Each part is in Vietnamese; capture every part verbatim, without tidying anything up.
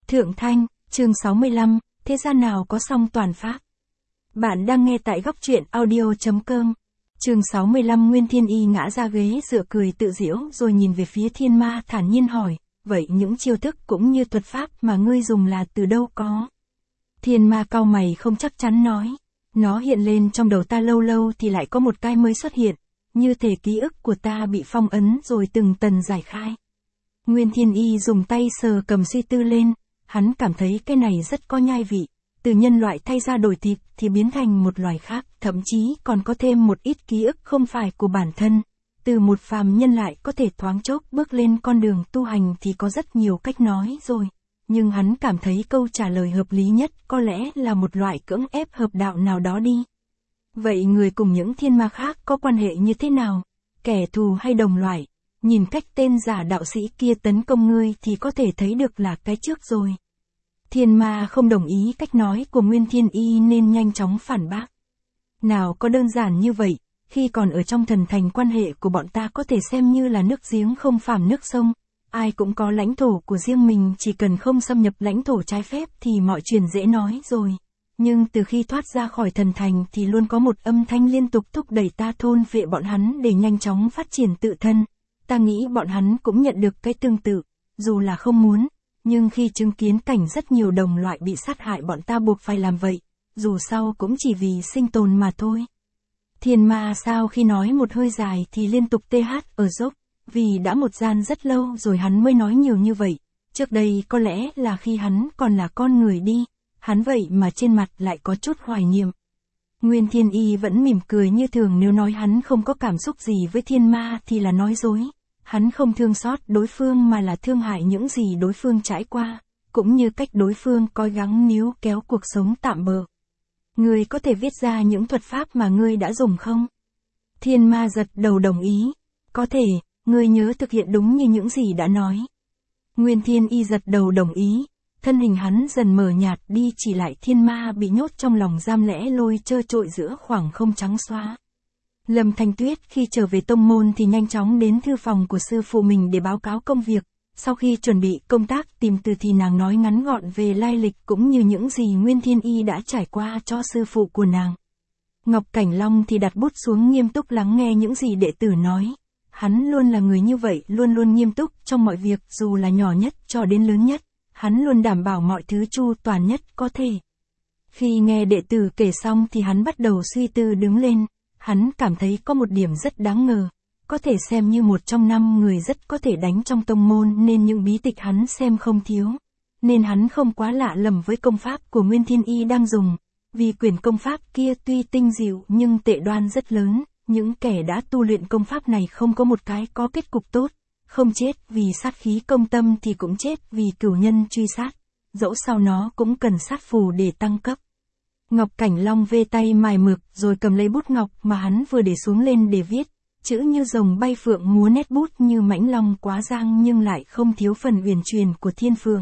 Thượng Thanh, chương sáu mươi lăm, thế gian nào có song toàn pháp. Bạn đang nghe tại góc truyện audio chấm com. Chương sáu mươi lăm. Nguyên Thiên Y ngã ra ghế dựa cười tự giễu rồi nhìn về phía Thiên Ma thản nhiên hỏi, vậy những chiêu thức cũng như thuật pháp mà ngươi dùng là từ đâu có? Thiên Ma cau mày không chắc chắn nói, nó hiện lên trong đầu ta lâu lâu thì lại có một cái mới xuất hiện, như thể ký ức của ta bị phong ấn rồi từng tần giải khai. Nguyên Thiên Y dùng tay sờ cầm suy tư lên, hắn cảm thấy cái này rất có nhai vị, từ nhân loại thay ra đổi thịt thì biến thành một loài khác, thậm chí còn có thêm một ít ký ức không phải của bản thân. Từ một phàm nhân lại có thể thoáng chốc bước lên con đường tu hành thì có rất nhiều cách nói rồi, nhưng hắn cảm thấy câu trả lời hợp lý nhất có lẽ là một loại cưỡng ép hợp đạo nào đó đi. Vậy người cùng những thiên ma khác có quan hệ như thế nào? Kẻ thù hay đồng loại? Nhìn cách tên giả đạo sĩ kia tấn công ngươi thì có thể thấy được là cái trước rồi. Thiên Ma không đồng ý cách nói của Nguyên Thiên Y nên nhanh chóng phản bác. Nào có đơn giản như vậy, khi còn ở trong thần thành quan hệ của bọn ta có thể xem như là nước giếng không phàm nước sông, ai cũng có lãnh thổ của riêng mình, chỉ cần không xâm nhập lãnh thổ trái phép thì mọi chuyện dễ nói rồi. Nhưng từ khi thoát ra khỏi thần thành thì luôn có một âm thanh liên tục thúc đẩy ta thôn vệ bọn hắn để nhanh chóng phát triển tự thân. Ta nghĩ bọn hắn cũng nhận được cái tương tự, dù là không muốn, nhưng khi chứng kiến cảnh rất nhiều đồng loại bị sát hại bọn ta buộc phải làm vậy, dù sau cũng chỉ vì sinh tồn mà thôi. Thiên Ma sau khi nói một hơi dài thì liên tục tê hát ở dốc, vì đã một gian rất lâu rồi hắn mới nói nhiều như vậy, trước đây có lẽ là khi hắn còn là con người đi, hắn vậy mà trên mặt lại có chút hoài niệm. Nguyên Thiên Y vẫn mỉm cười như thường, nếu nói hắn không có cảm xúc gì với Thiên Ma thì là nói dối. Hắn không thương xót đối phương mà là thương hại những gì đối phương trải qua, cũng như cách đối phương cố gắng níu kéo cuộc sống tạm bợ. Ngươi có thể viết ra những thuật pháp mà ngươi đã dùng không? Thiên Ma gật đầu đồng ý. Có thể, ngươi nhớ thực hiện đúng như những gì đã nói. Nguyên Thiên Y gật đầu đồng ý. Thân hình hắn dần mờ nhạt đi, chỉ lại Thiên Ma bị nhốt trong lòng giam lẽ loi trơ trội giữa khoảng không trắng xóa. Lâm Thanh Tuyết khi trở về tông môn thì nhanh chóng đến thư phòng của sư phụ mình để báo cáo công việc. Sau khi chuẩn bị công tác tìm từ thì nàng nói ngắn gọn về lai lịch cũng như những gì Nguyên Thiên Y đã trải qua cho sư phụ của nàng. Ngọc Cảnh Long thì đặt bút xuống nghiêm túc lắng nghe những gì đệ tử nói. Hắn luôn là người như vậy, luôn luôn nghiêm túc trong mọi việc, dù là nhỏ nhất cho đến lớn nhất. Hắn luôn đảm bảo mọi thứ chu toàn nhất có thể. Khi nghe đệ tử kể xong thì hắn bắt đầu suy tư đứng lên. Hắn cảm thấy có một điểm rất đáng ngờ, có thể xem như một trong năm người rất có thể đánh trong tông môn nên những bí tịch hắn xem không thiếu. Nên hắn không quá lạ lầm với công pháp của Nguyên Thiên Y đang dùng, vì quyển công pháp kia tuy tinh diệu nhưng tệ đoan rất lớn, những kẻ đã tu luyện công pháp này không có một cái có kết cục tốt, không chết vì sát khí công tâm thì cũng chết vì cửu nhân truy sát, dẫu sao nó cũng cần sát phù để tăng cấp. Ngọc Cảnh Long vê tay mài mực rồi cầm lấy bút ngọc mà hắn vừa để xuống lên để viết, chữ như rồng bay phượng múa, nét bút như mãnh long quá giang nhưng lại không thiếu phần uyển chuyển của thiên phượng.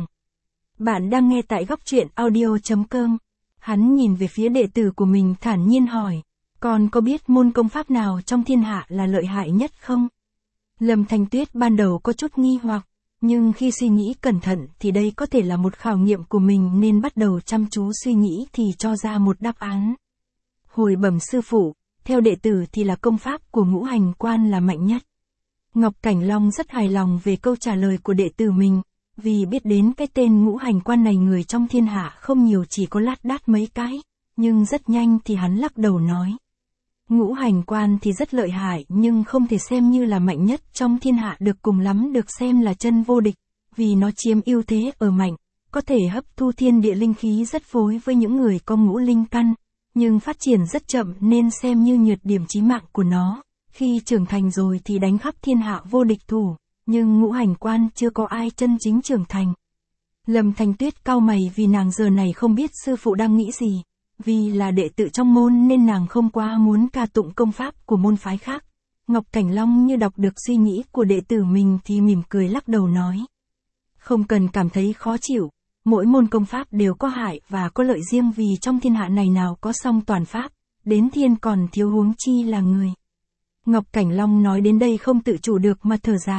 Bạn đang nghe tại góc truyện audio chấm com. Hắn nhìn về phía đệ tử của mình thản nhiên hỏi, con có biết môn công pháp nào trong thiên hạ là lợi hại nhất không? Lâm Thanh Tuyết ban đầu có chút nghi hoặc, nhưng khi suy nghĩ cẩn thận thì đây có thể là một khảo nghiệm của mình nên bắt đầu chăm chú suy nghĩ thì cho ra một đáp án. Hồi bẩm sư phụ, theo đệ tử thì là công pháp của Ngũ Hành Quan là mạnh nhất. Ngọc Cảnh Long rất hài lòng về câu trả lời của đệ tử mình, vì biết đến cái tên Ngũ Hành Quan này người trong thiên hạ không nhiều, chỉ có lát đát mấy cái, nhưng rất nhanh thì hắn lắc đầu nói. Ngũ Hành Quan thì rất lợi hại nhưng không thể xem như là mạnh nhất trong thiên hạ được, cùng lắm được xem là chân vô địch, vì nó chiếm ưu thế ở mạnh, có thể hấp thu thiên địa linh khí rất phối với những người có ngũ linh căn, nhưng phát triển rất chậm nên xem như nhược điểm chí mạng của nó, khi trưởng thành rồi thì đánh khắp thiên hạ vô địch thủ, nhưng Ngũ Hành Quan chưa có ai chân chính trưởng thành. Lâm Thanh Tuyết cau mày vì nàng giờ này không biết sư phụ đang nghĩ gì. Vì là đệ tử trong môn nên nàng không quá muốn ca tụng công pháp của môn phái khác. Ngọc Cảnh Long như đọc được suy nghĩ của đệ tử mình thì mỉm cười lắc đầu nói. Không cần cảm thấy khó chịu, mỗi môn công pháp đều có hại và có lợi riêng, vì trong thiên hạ này nào có song toàn pháp, đến thiên còn thiếu huống chi là người. Ngọc Cảnh Long nói đến đây không tự chủ được mà thở dài,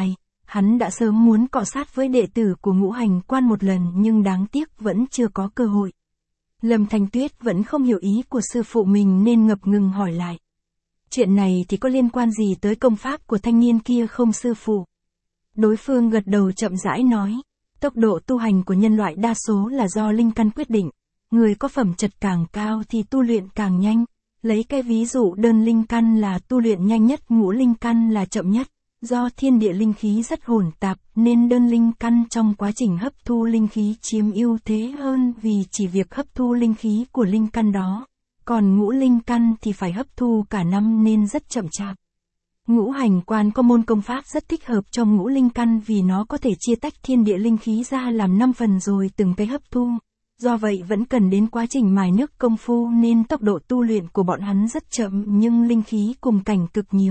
Hắn đã sớm muốn cọ sát với đệ tử của Ngũ Hành Quan một lần nhưng đáng tiếc vẫn chưa có cơ hội. Lâm Thanh Tuyết vẫn không hiểu ý của sư phụ mình nên ngập ngừng hỏi lại. Chuyện này thì có liên quan gì tới công pháp của thanh niên kia không sư phụ? Đối phương gật đầu chậm rãi nói. Tốc độ tu hành của nhân loại đa số là do linh căn quyết định. Người có phẩm chất càng cao thì tu luyện càng nhanh. Lấy cái ví dụ đơn linh căn là tu luyện nhanh nhất, ngũ linh căn là chậm nhất. Do thiên địa linh khí rất hỗn tạp nên đơn linh căn trong quá trình hấp thu linh khí chiếm ưu thế hơn vì chỉ việc hấp thu linh khí của linh căn đó. Còn ngũ linh căn thì phải hấp thu cả năm nên rất chậm chạp. Ngũ hành quan có môn công pháp rất thích hợp cho ngũ linh căn vì nó có thể chia tách thiên địa linh khí ra làm năm phần rồi từng cái hấp thu. Do vậy vẫn cần đến quá trình mài nước công phu nên tốc độ tu luyện của bọn hắn rất chậm nhưng linh khí cùng cảnh cực nhiều.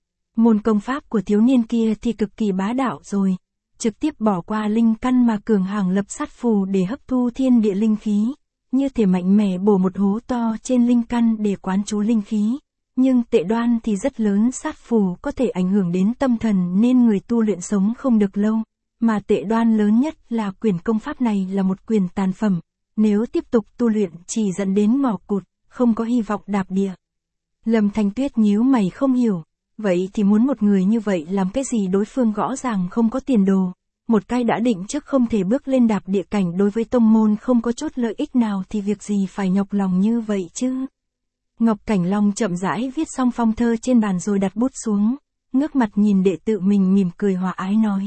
Môn công pháp của thiếu niên kia thì cực kỳ bá đạo rồi, trực tiếp bỏ qua linh căn mà cường hàng lập sát phù để hấp thu thiên địa linh khí, như thể mạnh mẽ bổ một hố to trên linh căn để quán trú linh khí. Nhưng tệ đoan thì rất lớn, sát phù có thể ảnh hưởng đến tâm thần nên người tu luyện sống không được lâu, mà tệ đoan lớn nhất là quyền công pháp này là một quyền tàn phẩm, nếu tiếp tục tu luyện chỉ dẫn đến ngõ cụt, không có hy vọng đạp địa. Lâm Thanh Tuyết nhíu mày không hiểu. Vậy thì muốn một người như vậy làm cái gì? Đối phương rõ ràng không có tiền đồ, một cái đã định trước không thể bước lên đạp địa cảnh đối với tông môn không có chút lợi ích nào thì việc gì phải nhọc lòng như vậy chứ? Ngọc Cảnh Long chậm rãi viết xong phong thơ trên bàn rồi đặt bút xuống, ngước mặt nhìn đệ tử mình mỉm cười hòa ái nói.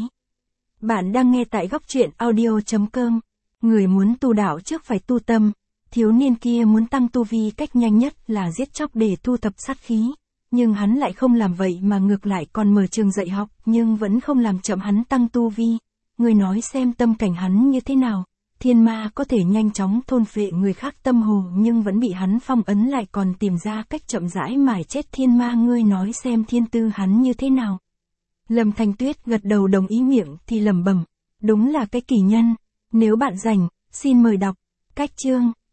Bạn đang nghe tại góc truyện audio chấm com, người muốn tu đạo trước phải tu tâm, thiếu niên kia muốn tăng tu vi cách nhanh nhất là giết chóc để thu thập sát khí. Nhưng hắn lại không làm vậy mà ngược lại còn mở trường dạy học nhưng vẫn không làm chậm hắn tăng tu vi. Người nói xem tâm cảnh hắn như thế nào, thiên ma có thể nhanh chóng thôn phệ người khác tâm hồ nhưng vẫn bị hắn phong ấn lại còn tìm ra cách chậm rãi mải chết thiên ma. Ngươi nói xem thiên tư hắn như thế nào. Lâm Thanh Tuyết gật đầu đồng ý, miệng thì lẩm bẩm, đúng là cái kỳ nhân. Nếu bạn rảnh, xin mời đọc. Cách chương